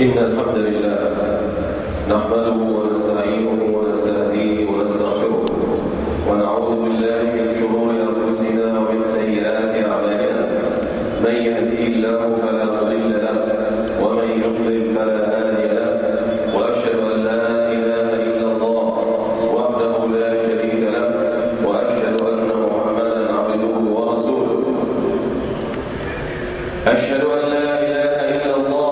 إن الحمد لله نحمده ونستعينه ونستهديه ونستغفره ونعوذ بالله من شرور أنفسنا ومن سيئات أعمالنا. من يهديه الله فلا مضل له ومن يضلل فلا هادي له، وأشهد أن لا إله إلا الله وحده لا شريك له، وأشهد أن محمدا عبده ورسوله. أشهد أن لا إله إلا الله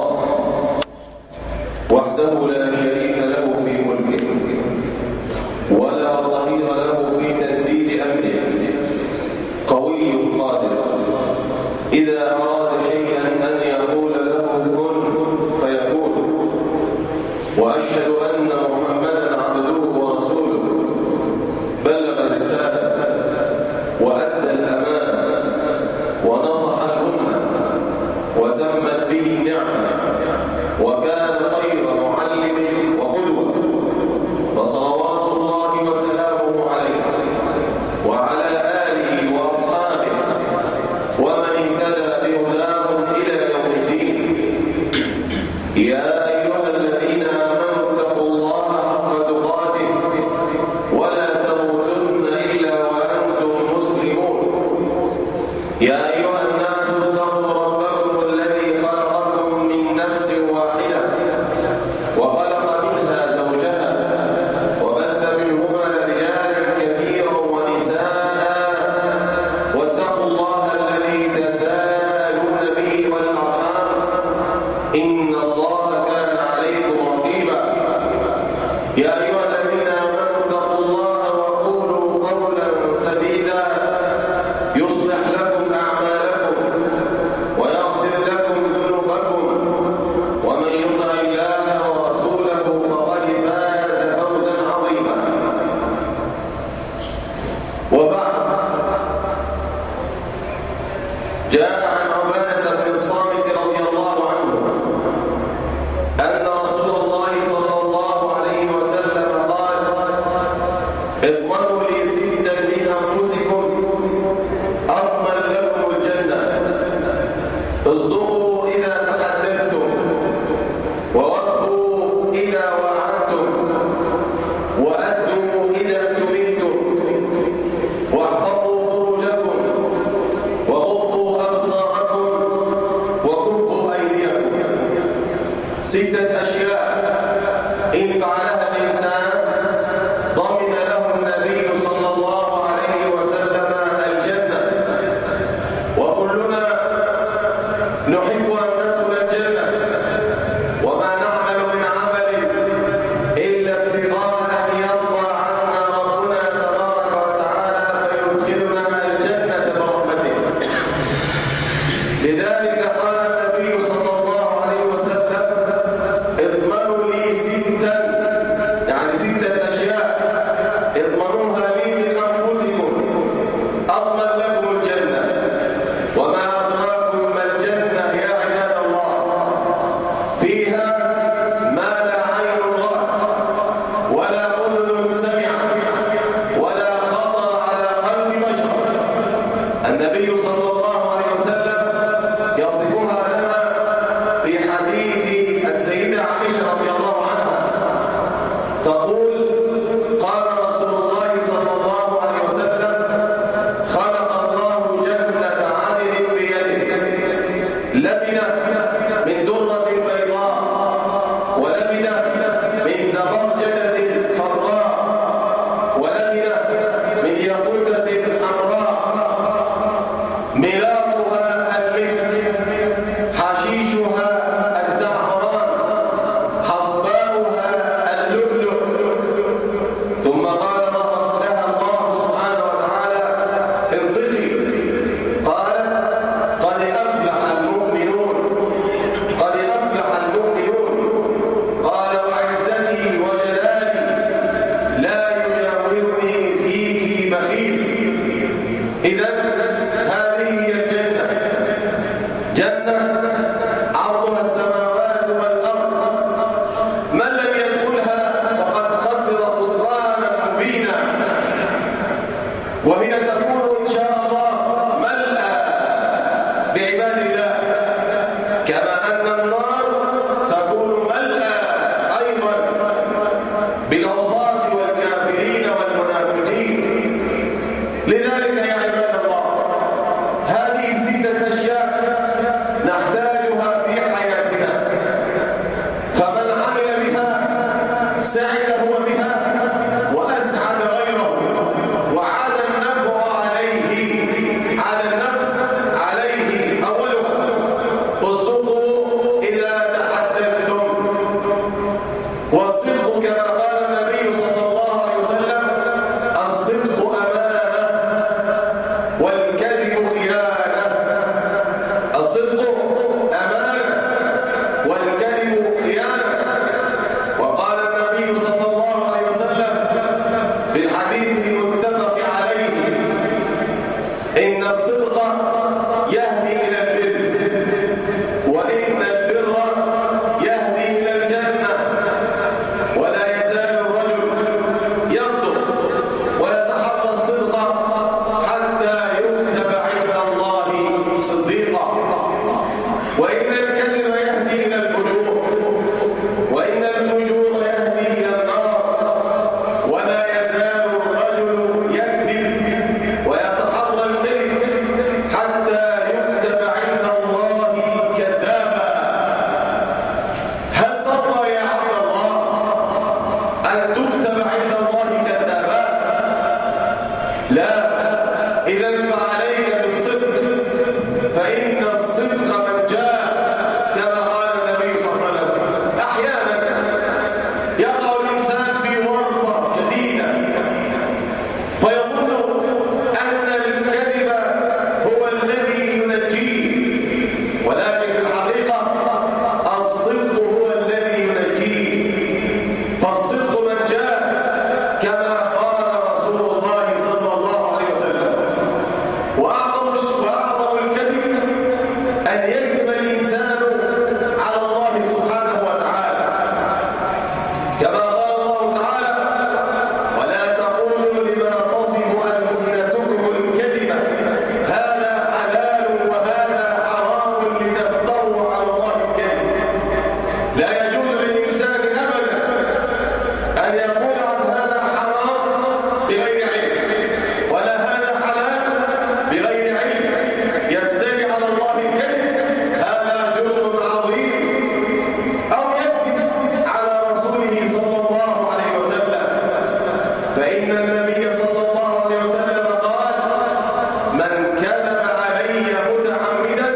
وحده لا شريك له في ملكه ولا ظهير له في تدبير أمره، قوي قادر إذا أراد شيئا أن يقول له كن فيكون. وأشهد أن محمدا عبده ورسوله، بلغ الرسالة وأدى الأمانة ونصح الأمة وتمت به النعمة، وكان خير معلم وقدوة، فصلوات الله وسلامه عليه وعلى آله وأصحابه ومن اهتدى بهداهم إلى يوم الدين. يا أيها الذين آمنوا اتقوا الله حق تقاته ولا تموتن إلا وأنتم مسلمون. يا أيها الناس اتقوا ربكم الذي خلقكم من نفس واحدة وخلق منها زوجها وبث منهما رجالا كثيرا ونساء، واتقوا الله الذي تساءلون به والأرحام إن الله كان عليكم رقيبا. يا أيها الذين آمنوا اتقوا الله وقولوا قولا سديدا يصلح لكم أعمالكم ويغفر لكم ذنوبكم، ومن يطع الله ورسوله فقد فاز فوزا عظيما. وبعد، جاء عن عبادة بن الصامت رضي الله عنه أن رسول الله صلى الله عليه وسلم قال: اضمنوا لي ستا من أنفسكم أضمن لكم الجنة، اصدقوا إذا تحدثتم، ووفوا إذا وعدتم، وأدوا إذا اؤتمنتم، واحفظوا فروجكم، وغضوا أبصاركم، وكفوا أيديكم. 6 أشياء إن فعلها الإنسان ضمن له النبي صلى الله عليه وسلم الجنة. وكلنا نحب أن ندخل الجنة، وما نعمل من عمل إلا ابتغاء أن يرضى عنا ربنا تبارك وتعالى فيدخلنا الجنة برحمته. لذلك قال النبي صلى الله عليه وسلم: اضمنوا لي ستا، يعني 6 أشياء اضمنوها لي من أنفسكم أضمن لكم الجنة. وما أدراكم ما الجنة يا عباد الله؟ فيها ما لا عين رأت ولا أذن سمعت ولا خطر على قلب بشر. النبي صلى الله عليه وسلم يصفها لنا في حديث السيدة عائشة رضي الله عنها، تقول: قال رسول الله صلى الله عليه وسلم: خلق الله جنة عدن بيده، لبنة من درة بيضاء، ولبنة من زبرجدة خضراء، ولبنة من ياقوتة حمراء، ملاطها المسك، حشيشها الزعفران، حصباؤها اللؤلؤ، سعد هو بها وأسعد غيره، وعاد النفع عليه أولها. اصدقوا إذا تحدثتم، والصدق كما قال النبي صلى الله عليه وسلم: الصدق أمانة والكذب خيانة. الصدق أمانة والكذب خيانة. وقال النبي صلى الله عليه وسلم في الحديث المتفق عليه: إن الصدق يهدي إلى البر، وإن البر يهدي إلى الجنة، ولا يزال الرجل يصدق ويتحرى الصدق حتى يكتب عند الله صديقا، وإن الكذب يهدي إلى الفجور، وإن الفجور يهدي إلى النار، ولا يزال الرجل يكذب ويتحرى الكذب حتى يكتب عند الله كذابا. هل ترضى يا عبد الله أن تكتب عند الله كذابا؟ لا. إذن فعليك بالصدق، فإن الصدق من جاء، كما قال النبي صلى الله عليه وسلم. أحيانا يقع الإنسان في ورطة شديدة فيظن أن الكذب هو الذي ينجيه، ولكن في الحقيقة الصدق هو الذي ينجيه. فالصدق من جاء، كما قال رسول الله صلى الله عليه وسلم. وأعظم الكذب أن يكذب الإنسان على الله سبحانه وتعالى، كما قال الله تعالى: ولا تقولوا لما تصف ألسنتكم الكذب هذا حلال وهذا حرام لتفتروا على الله الكذب. لا يجوز للإنسان أبدا أن يقول عن هذا حرام بغير علم، ولا هذا حلال بغير علم. يفتري على الله الكذب، هذا جرم عظيم. أو يكذب على رسوله صلى الله عليه وسلم، فإن النبي صلى الله عليه وسلم قال: من كذب علي متعمدا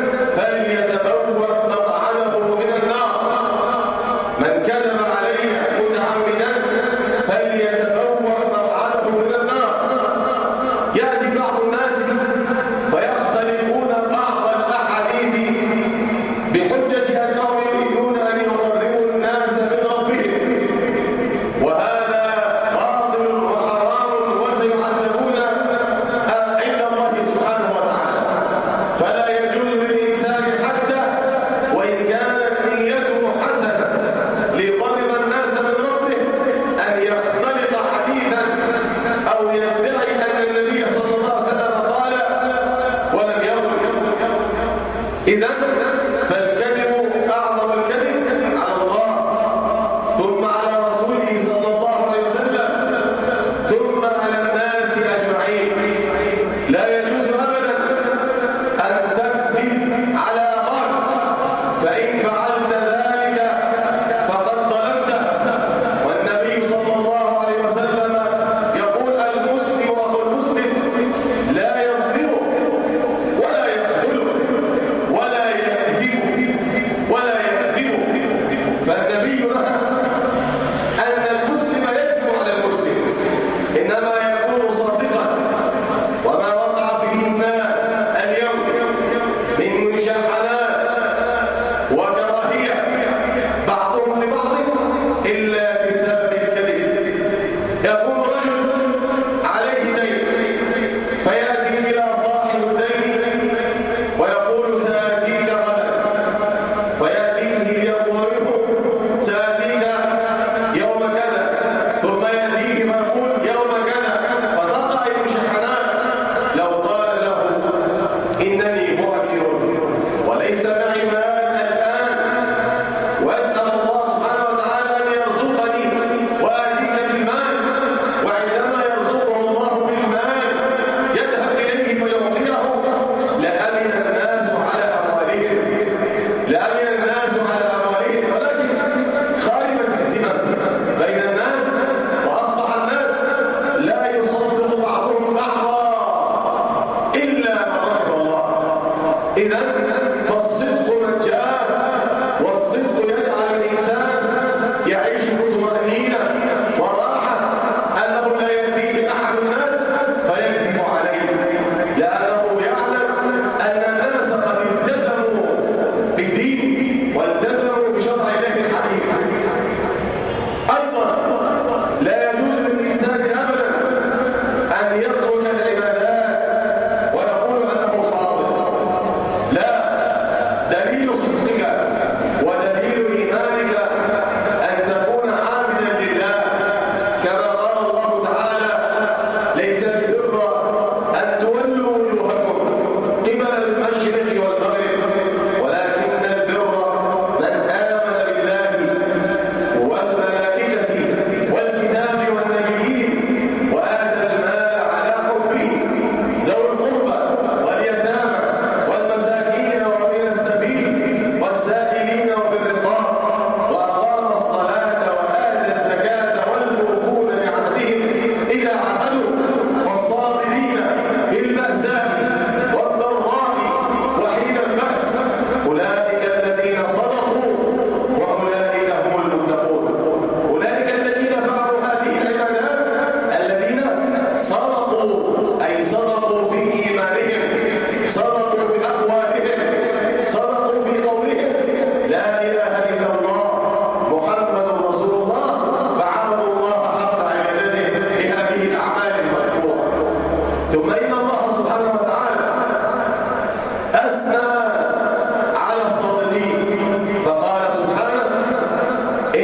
فليتبوأ مقعده من النار. من كذب علي متعمدا فليتبوأ مقعده من النار. يأتي بعض الناس فيختلقون بعض الأحاديث بحجة أنهم يريدون أن يقربوا الناس من ربهم، وهذا باطل وحرام وسيعذبون عند الله سبحانه وتعالى. فلا يجوز للإنسان حتى وإن كانت نيته حسنة ليقرب الناس من ربه أن يختلق حديثا أو يدعي أن النبي صلى الله عليه وسلم قال ولم يقل. إذن فالكذب أعظم الكذب على الله، ثم على رسوله صلى الله عليه وسلم، ثم على الناس أجمعين. لا يجوز أبدا أن تكذب على أخاك، فإن فعلت ذلك فقد ظلمته. والنبي صلى الله عليه وسلم يقول: المسلم أخو المسلم لا يظلمه ولا يخذله ولا يكذبه ولا يكذبه. فالنبي نهى أن المسلم يكذب على المسلم، إنما يكون صادقا. وما وقع فيه الناس اليوم من مشاحنات وكراهية بعضهم لبعض إلا بسبب الكذب. يقول رجل عليه دين فيأتي إلى صاحب الدين ويقول: سآتيك غدا، فيأتيه ليطلبه: سآتيك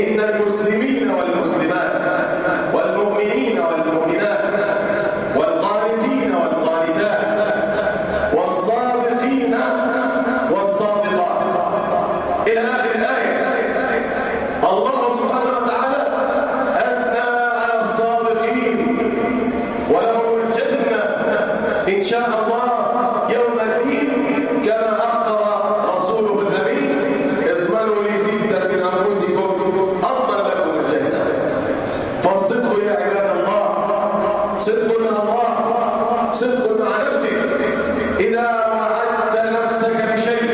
إن المسلمين والمسلمات والمؤمنين والمؤمنات والقانتين والقانتات والصادقين والصادقات إلى آخر الآية. الله سبحانه وتعالى أثنى على الصادقين ولهم الجنة إن شاء الله يوم الدين، كما أخبر رسوله الأمين: اضمنوا لي 6 من أنفسكم أضمن لكم الجنة. فالصدق يا عباد الله صدق مع الله، صدق مع نفسك. إذا وعدت نفسك بشيء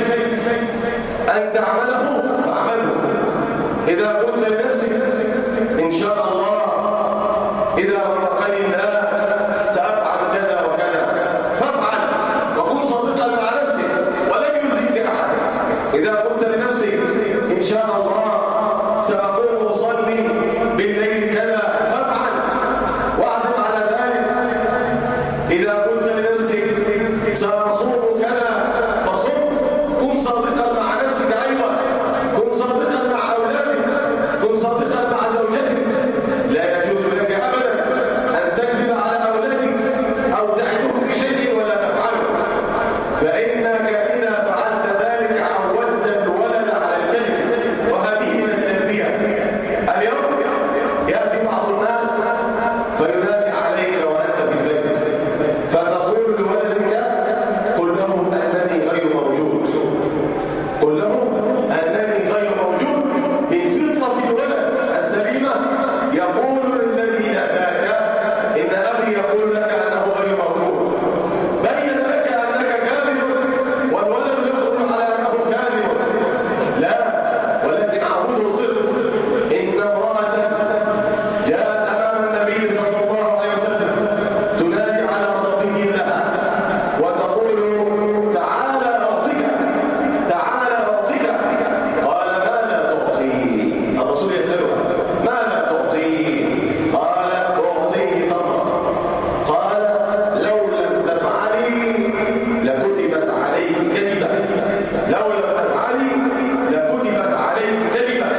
أن تعمله فاعمله. إذا قلت لنفسك إن شاء الله إذا وفقني الله سأفعل كذا وكذا، فافعل وكن صادقا مع نفسك ولن يؤذيك أحد. إذا قلت لنفسك إن شاء الله سأقوم أصلي بالليل كذا، فافعل واعزم على ذلك. إذا قلت لنفسك سأصوم كذا فصم. كن صادقا مع نفسك أيضا، كن صادقا مع أولادك، كن صادقا مع زوجتك. لا يجوز لك أبدا أن تكذب على أولادك أو تعدهم بشيء ولا تفعله، فإنك إذا فعلت ذلك عودت الولد على الكذب، وهذه من التربية. اليوم يأتي بعض الناس فينادي عليك وأنت في البيت، فتقول لولدك: قل لهم أنني غير موجود، قل لهم أنني غير موجود. من فطرة الولد السليمة يقول للذي أتاك: إن أبي يقول لك أنه غير موجود. بين لك أنك كاذب والولد يخرج على أنه كاذب. لا، ولكن عوده صدق. إن امرأة جاءت أمام النبي صلى الله عليه وسلم تنادي على صبي لها وتقول: تعالى أعطيك، تعالى أعطيك. قال: ماذا تعطيه؟ الرسول يسألها: ماذا تعطيه؟ قال: أعطيه تمرا. قال: لو لم تفعلي لكتبت عليك كذبة، لو لم تفعلي لكتبت عليك كذبة.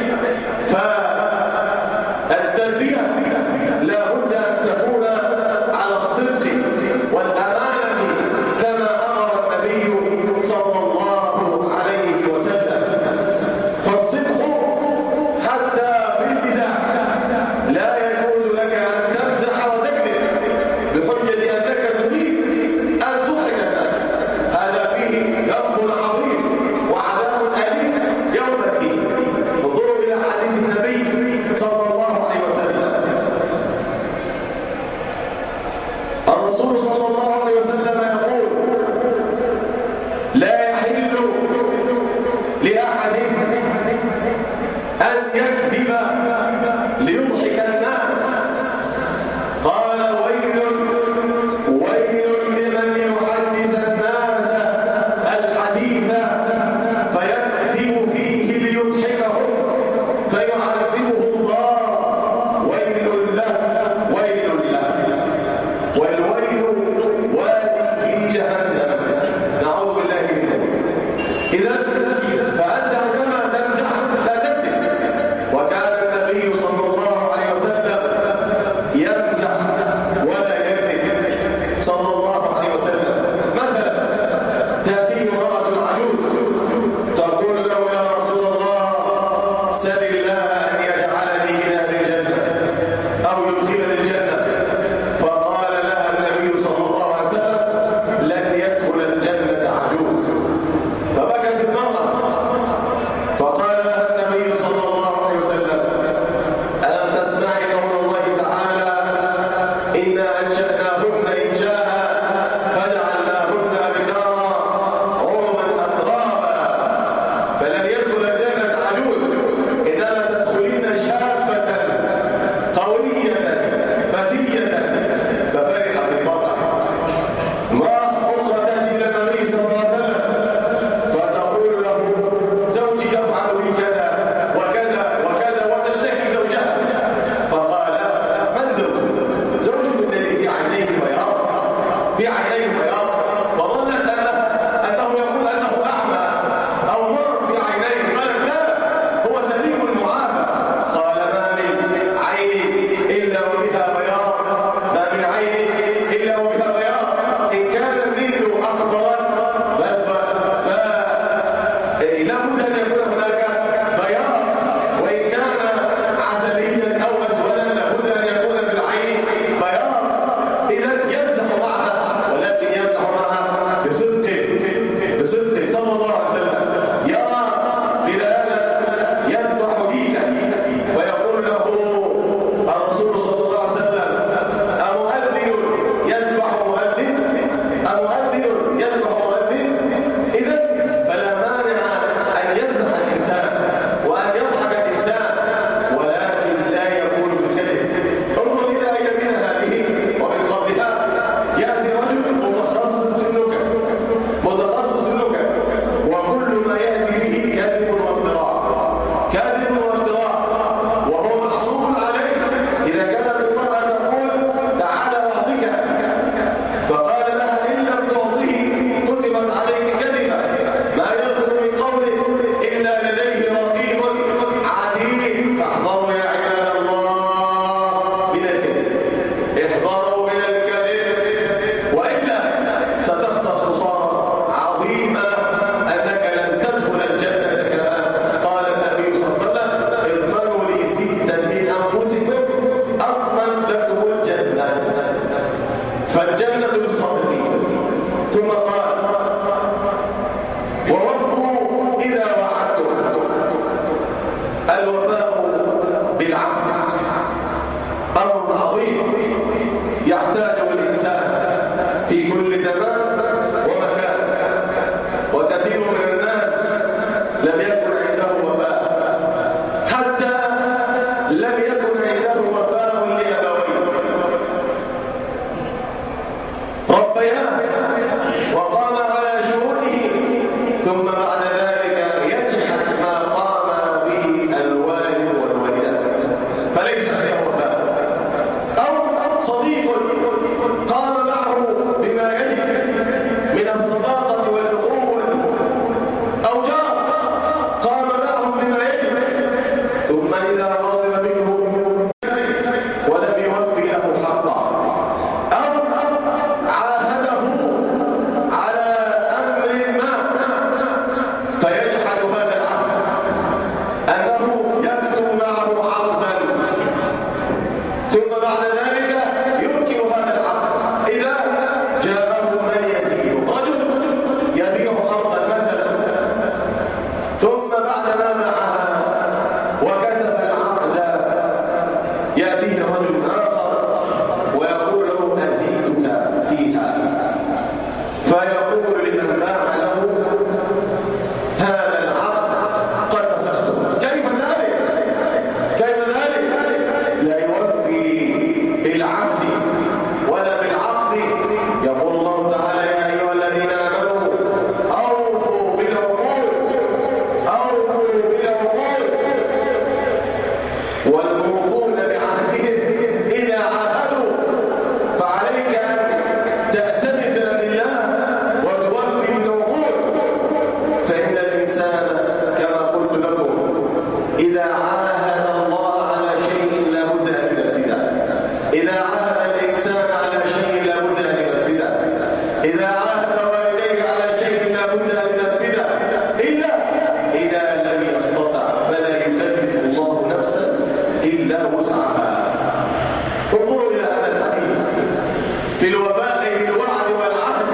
فالتربية لا بد أن تكون على الصدق والأمانة كما أمر النبي صلى الله عليه وسلم. فالصدق حتى في المزاح، لا يجوز لك أن تمزح وتكذب بحجة أنك تريد أن تضحك الناس. هذا فيه ذنب عظيم وعذاب أليم يوم الدين. انظروا إلى حديث النبي صلى الله عليه وسلم. الرسول صلى الله عليه وسلم يقول: لا يحل لأحد أن يكذب ليضحك الناس. قال: ويل ويل لمن يحدث الناس الحديث فيكذب فيه ليضحكهم فيعذبه الله. ويل له ويل له، والويل واد في جهنم، نعوذ بالله منه. إذا فأنت عندما تمزح لا تكذب. وكان النبي صلى الله عليه والموفون بعهدهم إذا عاهدوا، فعليك أن تأتمن بالله وتوفي النذور، فإن الإنسان كما قلت لكم إذا عاهد الله على شيء لا بد أن ينفذه. إذا عاهد الإنسان على شيء لا بد أن ينفذه. إذا عاهد والديه على شيء لا بد أن ينفذه. إذا لم يستطع فلا يكلف الله نفسا إلا وسعها. انظروا إلى هذا الحديث في الوفاء بالوعد والعهد.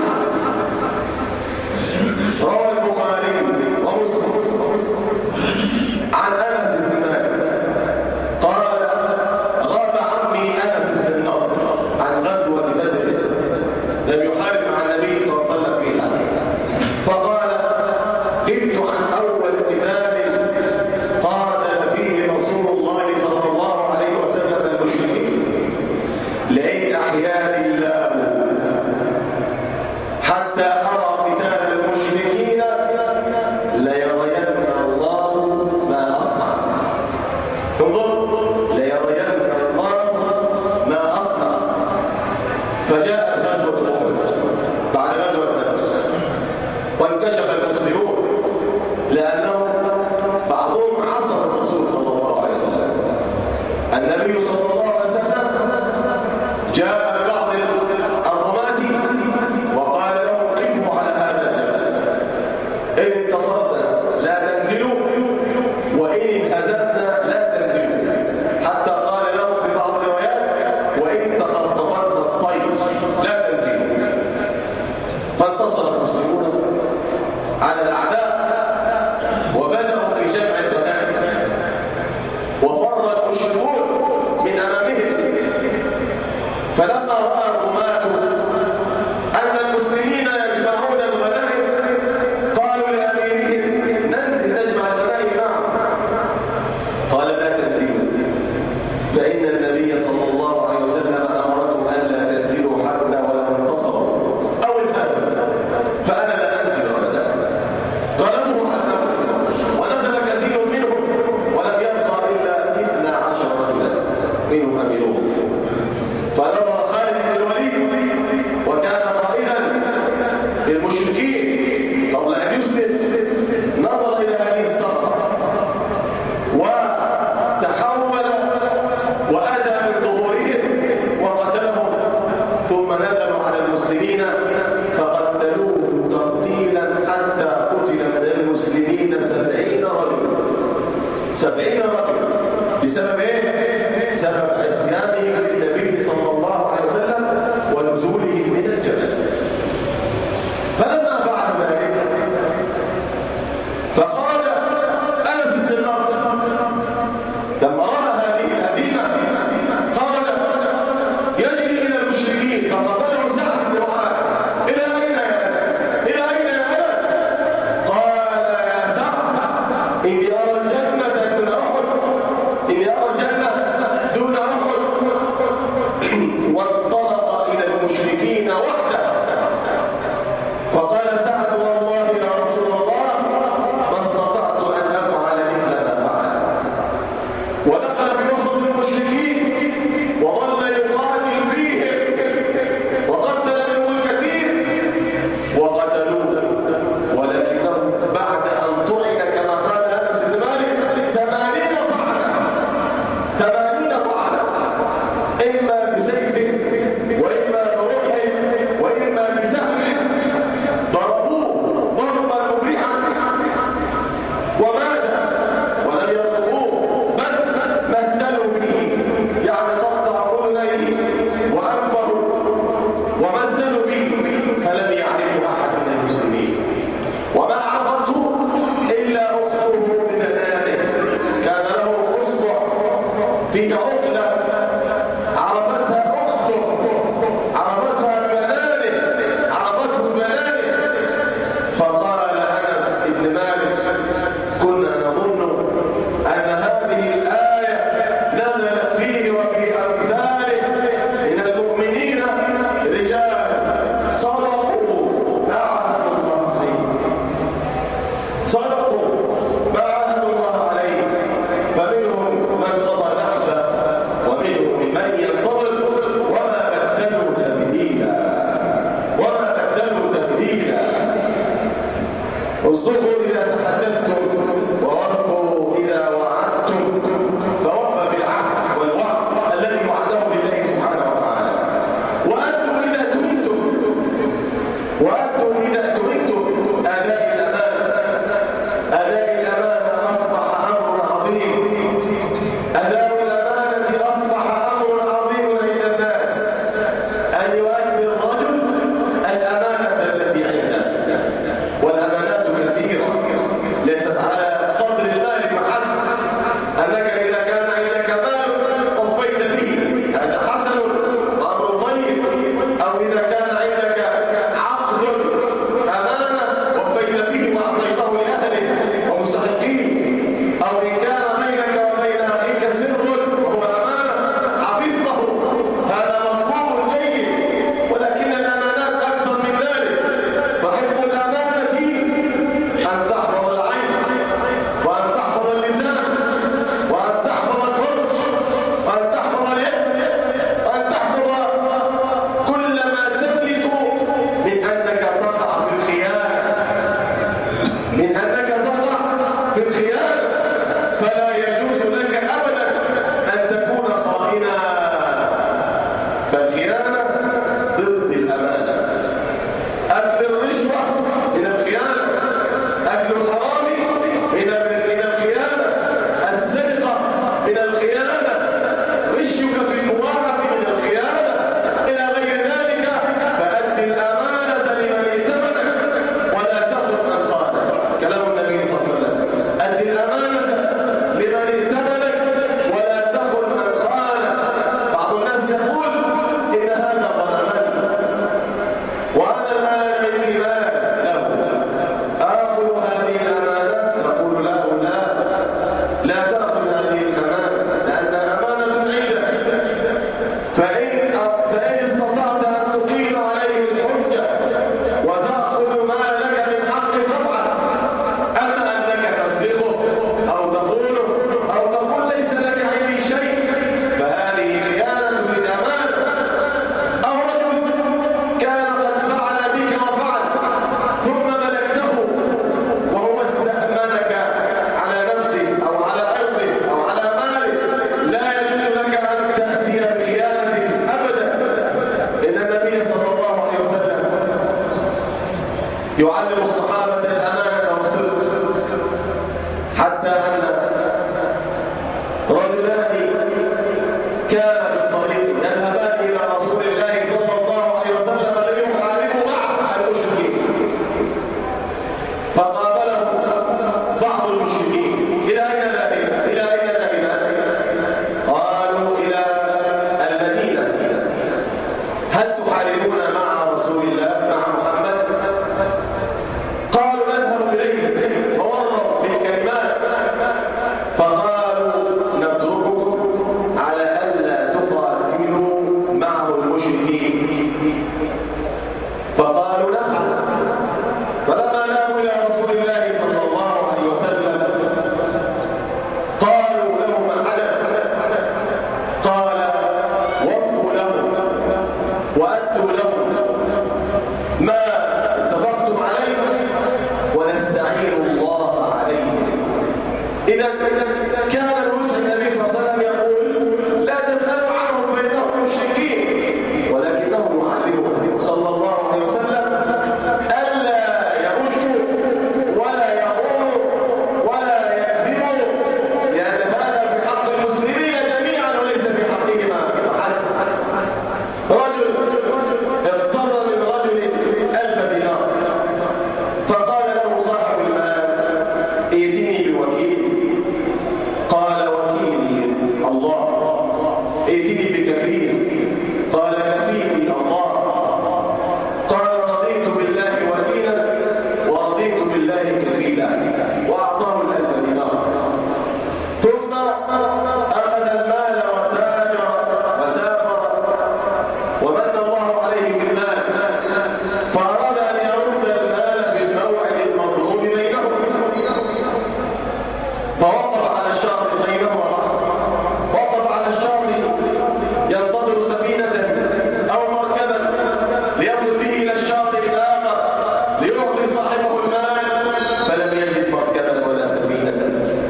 روى البخاري ومسلم عن أنس بن مالك قال: غاب عمي أنس بن النضر عن غزوة بدر، لم يحارب مع النبي صلى الله عليه وسلم فيها، فقال: غبت عن أول قتال قاتل فيه رسول الله صلى الله عليه وسلم المشركين، لئن أحياني الله حتى أرى قتال المشركين ليرين الله ما أصنع. انظر، ليرين الله ما أصنع. فجاء غزوة أحد بعد غزوة بدر، وانكشف المسلمون لأنهم بعضهم عصر الرسول صلى الله عليه وسلم. النبي صلى الله عليه وسلم جاء ببعض الرماة وقال لهم: قفوا على هذا الجبل، إن انتصرنا لا تنزلوا، وإن انهزمنا لا تنزلوا، حتى قال لهم في بعض الروايات: وإن تخطفنا الطير لا تنزلوا. فانتصر المسلمون على الأعداء وبدأوا في جمع الغنائم، وفر المشركون من أمامهم. فلما رأى الرماة أن المسلمين يجمعون الغنائم قالوا لأميرهم: ننزل نجمع الغنائم معهم. قال: لا تنزلوا، فإن النبي صلى الله عليه وسلم أمركم ألا تنزلوا حتى ولو انتصروا أو انهزموا، فأنا لا أنزل أبدا. غلبوا على الأمر ونزل كثير منهم، ولم يبقى إلا 12 رجلا منهم أميرهم. فنظر خالد بن الوليد وكان قائدا للمشركين قبل أن يسلم، نظر إلى هذه الصخرة وتحول وأتى من ظهورهم وقتلهم، ثم نزلوا على المسلمين فقتلوه تقتيلا حتى قتل من المسلمين 70 رجلا. 70 رجلا. بسبب ايه؟ سبب عصيانهم للنبي صلى الله عليه وسلم ونزولهم من الجبل. فلما فعل ذلك فخرج أنس بن النضر لما رأى هذه الهزيمة، خرج يجري إلى المشركين فقتله سعد بن معاذ: إلى أين يا أنس؟ إلى أين يا أنس؟ قال: يا سعد، إني أرى الجنة دون أحد، إني أرى الجنة دون أحد. وانطلق إلى المشركين وحده، فقال سعد: والله يا رسول الله ما استطعت أن أفعل مثل ما فعل. ودخل في وسط المشركين وظل يقاتل فيهم، وقتل منهم الكثير وقتلوه، ولكنه بعد أن طعن كما قال أنس بن مالك 80 طعنة، إما بسيف وإما برمح وإما بسهم، ضربوه ضربا مبرحا ومات ولم يضربوه، بل مثلوا به، يعني قطعوا اذنيه وانفه ومثلوا به، فلم يعرفه احد من المسلمين، وما عرفته الا اخته ببنانه. كان له اصبع فيه عقله عرفتها اخته، عرفتها ببنانه، عرفته ببنانه. فقال انس بن مالك: كنا نظن ان هذه الايه نزلت فيه وفي امثاله من المؤمنين رجال صدقوا ما عاهدوا الله عليه، صدقوا ما عاهدوا الله عليه، فمنهم من قضى نحبه غشك في المواقعة من الخيانة إلى غير ذلك، فأد الأمانة لمن ائتمنك ولا تخن من خانك. كلام النبي صلى الله عليه وسلم: أد الأمانة لمن ائتمنك ولا تخن من خانك. بعض الناس يقول إن هذا ظلمان وأنا الآن عندي مال له، آخذ هذه الأمانة؟ نقول له لا تأخذ هذه الأمانة، لأنها أمانة عندك، فإن استطعت أن تقيم عليه الحجة وتأخذ ما لك من حق طبعا. أما أنك تسرقه أو تخونه أو تقول ليس لك عندي شيء، فهذه خيانة للأمانة. أو رجل كان قد فعل بك وفعل ثم ملكته وهو استأمنك على نفسه أو على أرضه أو على ماله، لا يجوز لك أن تأتي بخيانة أبدا. إن النبي صلى الله عليه وسلم يعلم الصحابة الأمانة والصدق، حتى أن رجلان كان بالطريق يذهبان إلى رسول الله صلى الله عليه وسلم ليحاربوا معه المشركين، فقابلهم بعض المشركين: إلى أين ذاهبان؟ إلى أين ذاهبان؟ قالوا: إلى المدينة. هل تحاربون مع رسول الله مع محمد؟ قالوا: نذهب إليه. ووروا بالكلمات، فقالوا: نترككم على ألا تقاتلوا معه المشركين. فقالوا: نفعل. فلما ذهبوا إلى رسول الله صلى الله عليه وسلم قالوا له: ما حدث؟ قال: وفوا له وأدوا له ما اتفقتم عليه ونستعين الله عليه. إذا كان الوسع النبي صلى الله عليه وسلم يقول: لا تسألوا عنهم فإنهم مشركين، ولكنه يعلمهم صلى الله عليه وسلم ألا يغشوا ولا يخونوا ولا يكذبوا، لأن هذا في حق المسلمين جميعا وليس في حقهما فحسب. رجل اقترض من رجل 1000 دينار، فقال له صاحب المال: ائتني بوكيل. قال: وكيلي الله. ائتني بكفيل. قال: كفيلي الله. قال: رضيت بالله وكيلا ورضيت بالله كفيلا، وأعطاه 1000 دينار. ثم أخذ المال وتاجر وسافر ومن الله عليه بالمال، فأراد أن يرد المال بالموعد المضروب بينهم، فوقف على الشاطئ بينهما. وقف على الشاطئ ينتظر سفينة أو مركبا ليصل به إلى الشاطئ الآخر ليعطي صاحبه المال، فلم يجد مركبا ولا سفينة،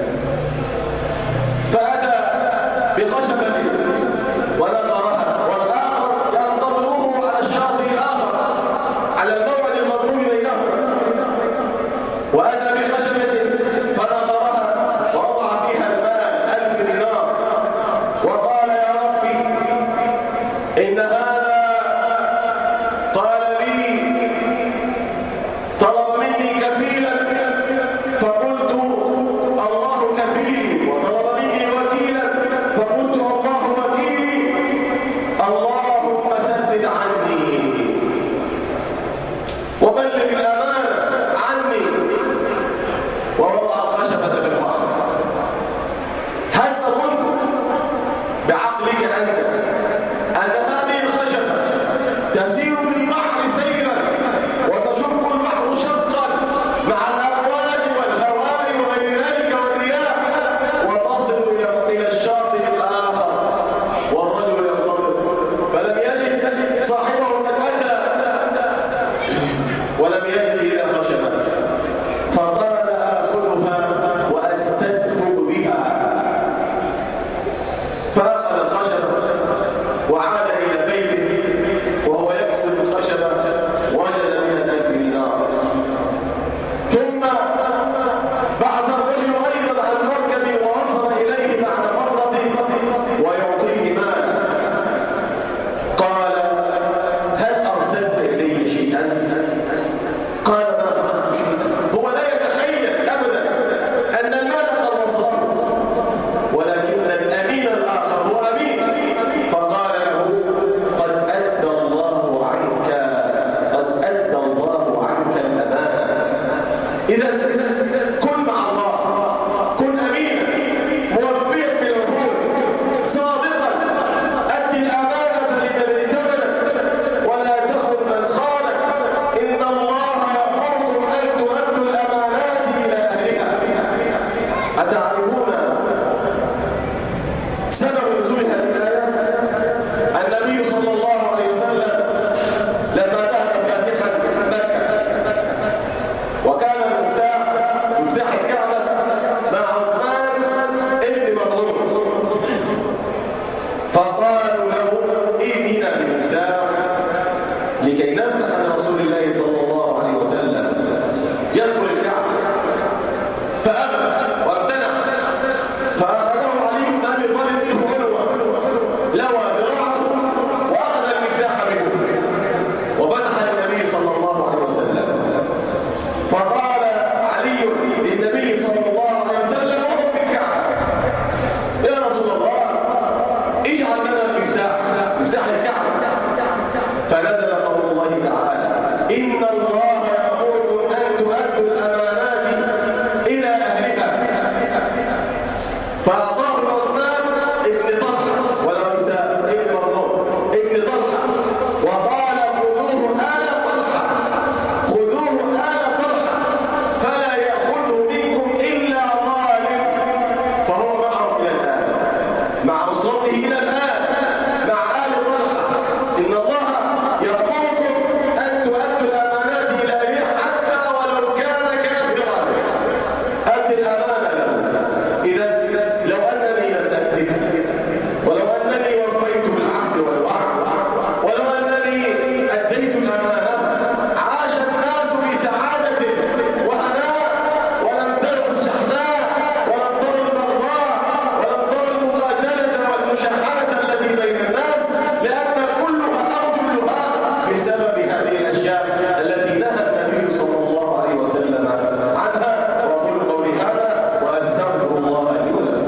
فأتى بخشبة ونقرها، والآخر ينتظره على الشاطئ الآخر على الموعد المضروب بينهما، وأتى بخشبة فنقرها ووضع فيها المال 1000 دينار، وقال: يا ربي إن هذا قال لي طلب مني كفيلا، فقلت الله كفيلي، وطلب مني وكيلا، فقلت الله وكيلي، اللهم سدد عني وبلغ الأمانة عني. ووضع الخشبة في البحر. هل تظن بعقلك أنت أن هذه الخشبة تسير في البحر سيرا وتشق البحر شقا مع الأمواج والهواء وغير ذلك والرياح وتصل إلى الشاطئ الآخر والرجل ينتظر فلم يجد صاحبه قد أتى ولم يجد إلى خشبة، فقال: آخذها وأستدفئ بها. فأخذ الخشبة سبب نزول هذه الآية النبي صلى الله عليه وسلم لما ذهب فاتحا مكة وكان مفتاح الكعبة مع عثمان ابن مظلوم، فقالوا له ائتنا بالمفتاح لكي نفتح لرسول الله صلى الله عليه وسلم يدخل الكعبة، فأبى وامتنع، فأخذه علي بن أبي طالب منه عنوة، لوى ذراعه وأخذ المفتاح منه وفتح للنبي صلى الله عليه وسلم. فقال علي للنبي صلى الله عليه وسلم وهو في الكعبة: يا رسول الله اجعل لنا مفتاح الكعبة. فنزل قول الله تعالى: إن الله يأمركم أن تؤدوا الأمانات إلى أهلها. فأعطاه عثمان ابن طلحة وليس ابن مظلوم، ابن طلحة، وقال: خذوه آل طلحة، خذوه آل طلحة، فلا يأخذه منكم إلا ظالم. فهو معه إلى الآن، مع أسرته إلى الآن، مع آل طلحة. إن الله يأمركم أن تؤدوا الأمانات إلى أهلها حتى ولو كان كافرا. أد الأمانة له. إذا لو أنني لم أكذب، ولو أنني وفيت بالعهد والوعد، ولو أنني أديت الأمانة، عاش الناس بسعادة وهناء، ولم تلبس شحناء، ولم تر البغضاء، ولم تر المقاتلة والمشاحنة التي بين الناس، لأن كلها أو كلها بسبب هذه الأشياء التي نهى النبي صلى الله عليه وسلم عنها. وأقول قولي هذا وأستغفر الله لي ولكم.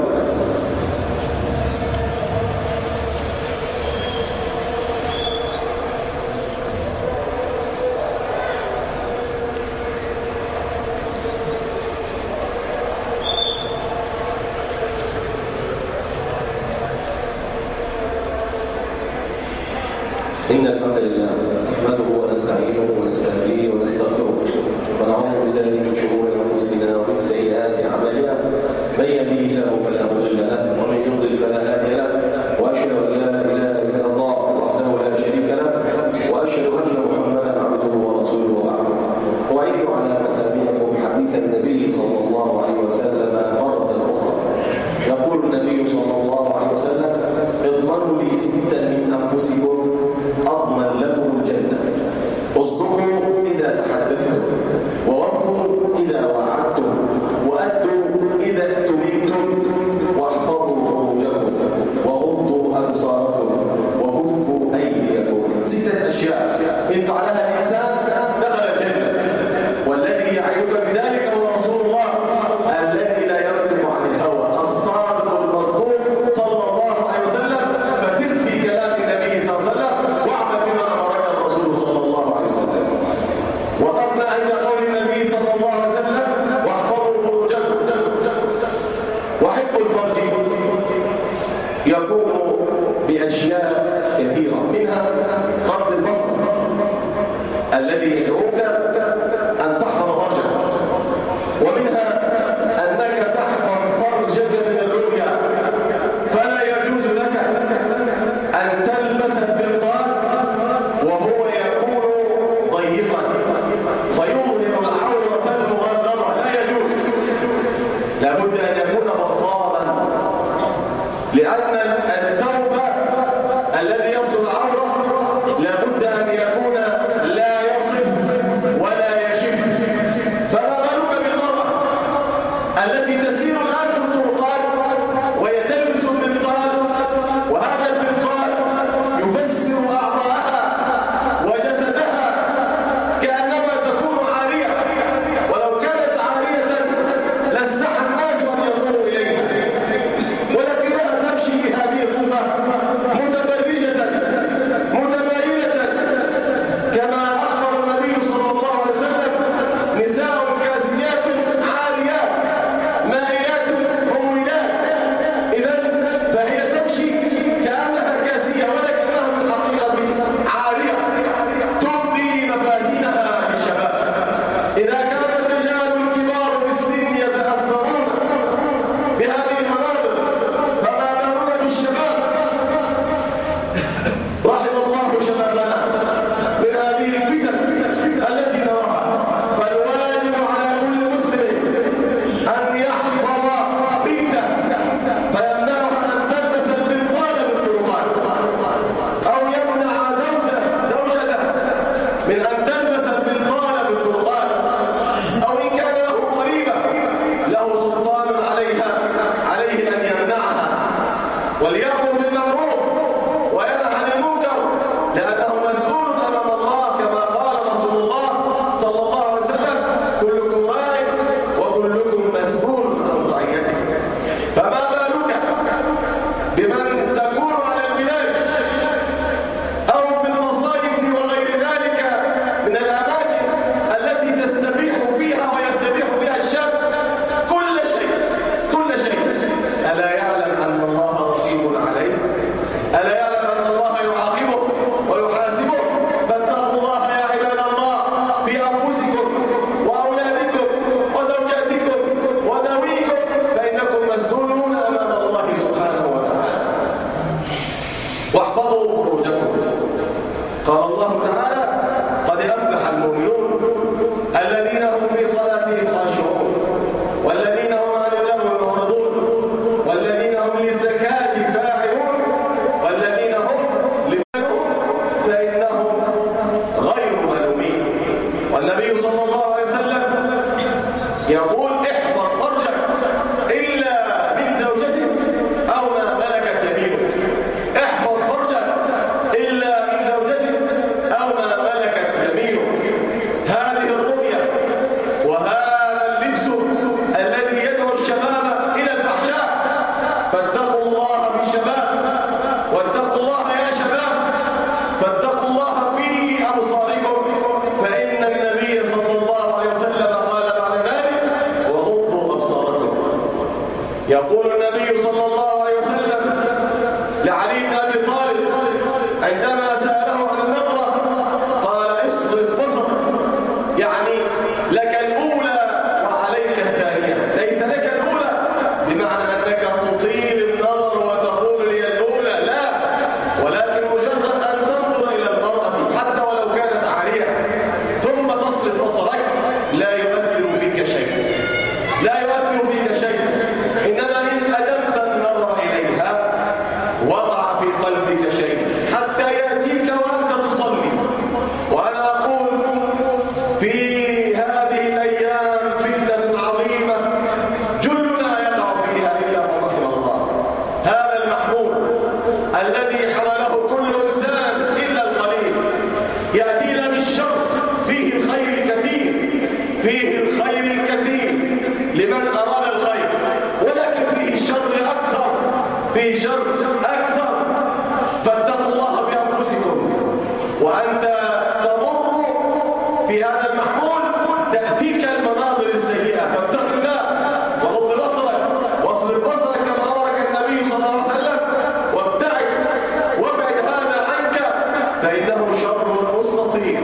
إن الحمد لله نحمده ونستعينه ونستهديه ونستغفره ونعوذ بالله من شرور أنفسنا ومن سيئات أعمالنا. من يهده الله فلا مضل له ومن يضلل فلا هادي له، وأشهد أن لا إله إلا الله وحده لا شريك له، وأشهد أن محمدا عبده ورسوله. وبعد، أعيد على مسامعكم حديث النبي صلى الله عليه وسلم مرة أخرى. يقول النبي صلى الله عليه وسلم: اضمنوا لي ستا من أنفسكم أضمن لكم الجنة. اصدقوا إذا تحدثتم، ووفوا إذا وعدتم، وأدوا إذا اؤتمنتم، واحفظوا فروجكم، وغضوا أبصاركم، وكفوا أيديكم. 6 أشياء إن فعلها الإنسان دخل الجنة، والذي يعيك بذلك هو رسول الله الذي لا ينطق عن الهوى، الصادق المصدوق صلى الله عليه وسلم. فكر في كلام النبي صلى الله عليه وسلم واعمل بما أمرك الرسول صلى الله عليه وسلم. وقفنا عند قول النبي صلى الله عليه وسلم: واحفظوا فروجكم. وحب الفرج يكون بأشياء كثيرة، منها غض البصر الذي يدعوك أن تحفظ فرجك، ومنها أنك تحفظ فرجك من الرؤيا، فلا يجوز لك أن تلبس البرقان وهو يكون ضيقا فيظهر العورة المغلظة، لا يجوز. لابد أن يكون فضفاضا، لأن الثوب الذي يصل العورة لابد أن يكون لا يصف ولا يشف. فما بالك بالمرأة التي تسير الآن في الطرقات وهي تلبس البنطال، وهذا البنطال يفسر أعضاءها وجسدها كأنما تكون عارية، ولو كانت عارية لاستحى الناس أن ينظروا إليها، ولكنها تمشي بهذه الصفة متبرجة متمايلة، كما أخبر النبي صلى الله عليه وسلم: نساء كاسيات عاريات مائلات مميلات. إذن فهي تمشي كأنها كاسية، ولكنها في الحقيقة عارية تبدي مفاتنها للشباب. إذا كان الرجال الكبار في السن يتأثرون بهذه المناظر، فما بالنا بالشباب لعلي بن أبي طالب عندما سأله عن النظرة قال اصرف بصرك، يعني لك الأولى وعليك الثانية، ليس لك الأولى بمعنى أنك تطيل النظر وتقول لي الأولى، لا، ولكن مجرد أن تنظر إلى المرأة حتى ولو كانت عارية ثم تصرف بصرك لا يؤثر فيك شيء، لا يؤثر فيك شيء، إنما إن أدمت النظر إليها وقع في قلبك شيء حتى يأتيك وأنت تصلي. وأنا أقول في هذه الأيام فتنة عظيمة جلنا يقع فيها إلا من رحم الله. هذا المحمول الذي حمله كل إنسان إلا القليل يأتينا بالشر فيه الخير الكثير، فيه الخير الكثير لمن أراد الخير، ولكن فيه الشر أكثر، فيه شر أكثر. فاتقوا الله بأنفسكم وأنت تمر في هذا المحمول تأتيك المناظر السيئة، فاتق الله وغض بصرك واصرف بصرك كما أمرك النبي صلى الله عليه وسلم، وابعد هذا عنك فإنه شر مستطير.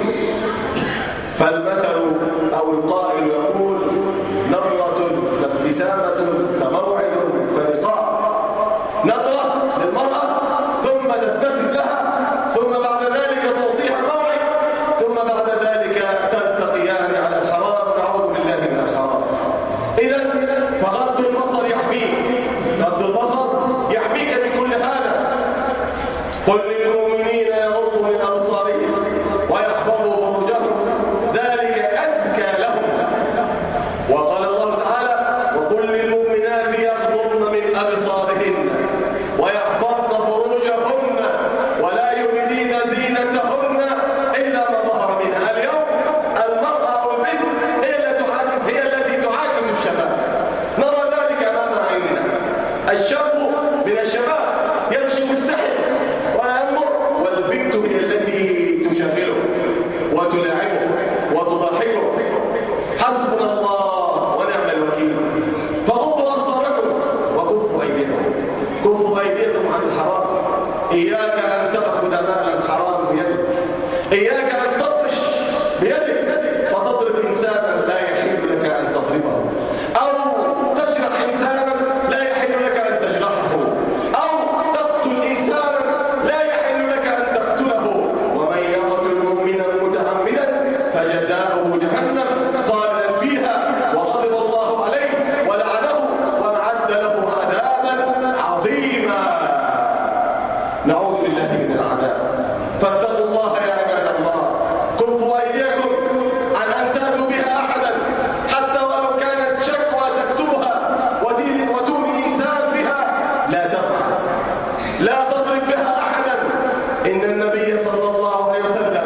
فالمثل أو القائل يقول نظرة فابتسامة فموعد فلقاء. نظرة للمرأة ثم تبتسم لها ثم بعد ذلك تعطيها موعد ثم بعد ذلك تلتقيان على الحرام، نعوذ بالله من الحرام. إذن فغض البصر يحميك، غض البصر يحميك بكل هذا. قل للمؤمنين يغضوا من أبصارهم ويحفظوا فروجهم ذلك أزكى لهم. وقال الله تعالى وقل للمؤمنات يغضضن من أبصارهن ويحفظن فروجهن ولا يبدين زينتهن إلا ما ظهر منها. اليوم المرأة أو البنت هي التي تعاكس الشباب، نرى ذلك أمام عيننا. الشاب من الشباب يمشي مستحي ولا ينظر، والبنت هي التي تشغله وتلاعبه وتضحكه. حسبنا الله ونعم الوكيل. فغضوا أبصاركم وكفوا أيديكم، كفوا أيديكم عن الحرام. إياك أن تأخذ مال الحرام بيدك، إياك أن تبطش بيدك فتضرب إنسانا لا يحل لك أن تضربه، أو تجرح إنسانا لا يحل لك أن تجرحه، أو تقتل إنسانا لا يحل لك أن تقتله. ومن يقتل مؤمنا متعمدا فجزاؤه جهنم خالدا فيها وغضب الله عليه ولعنه وأعد له عذابا عظيما. نعوذ بالله من العذاب. فاتقوا الله يا عباد الله، كفوا أيديكم عن أن تأتوا بها أحدا حتى ولو كانت شكوى تكتبها وتؤذي إنسان بها، لا تفعل، لا تضرب بها أحدا. إن النبي صلى الله عليه وسلم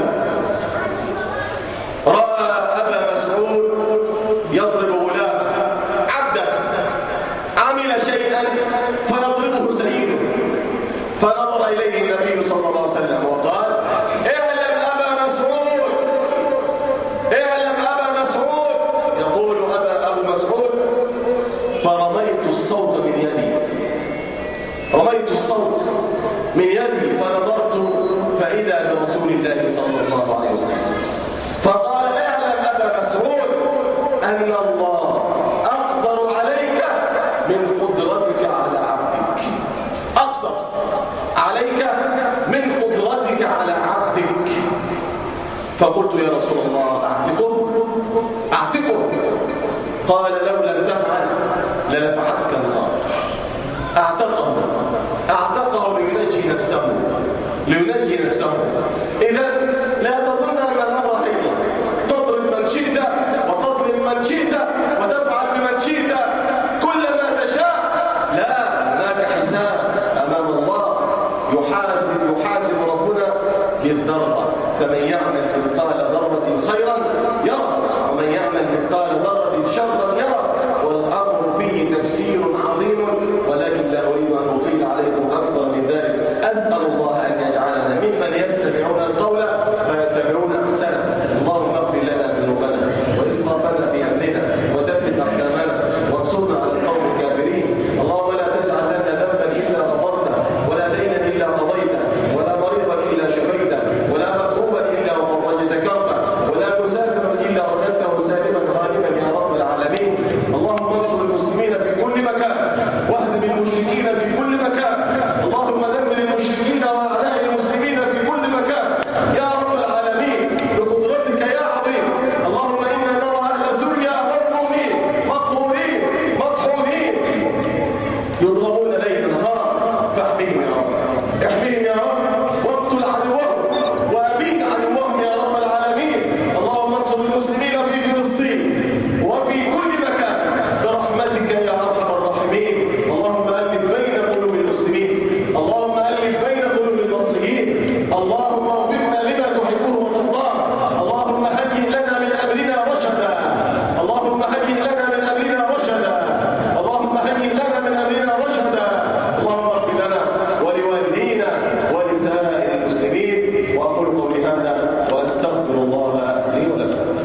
رأى أبا مسعود يضرب غلامه عبدا عمل شيئا فيضربه سيده، فنظر إليه النبي صلى الله عليه وسلم وقال اعلم أبا مسعود، اعلم أبا مسعود. يقول أبو مسعود فرميت الصوت من يدي، رميت الصوت من يدي فنظرت فإذا برسول الله صلى الله عليه وسلم. فقال اعلم أبا مسعود أن الله أقدر عليك من قدرتك على عبدك، أقدر عليك من قدرتك على عبدك. فقلت يا رسول الله أعتقه؟ أعتقه؟ قال لو لم تفعل لنفعتك النار. أعتقه لينجي نفسه، لينجي نفسه. إذن لا تظن أن الأمر هينة، تضرب من شئت وتظلم من شئت وتفعل بمن شئت كل ما تشاء. لا، هناك حساب أمام الله، يحاسب ربنا بالذرة. فمن يعمل مثقال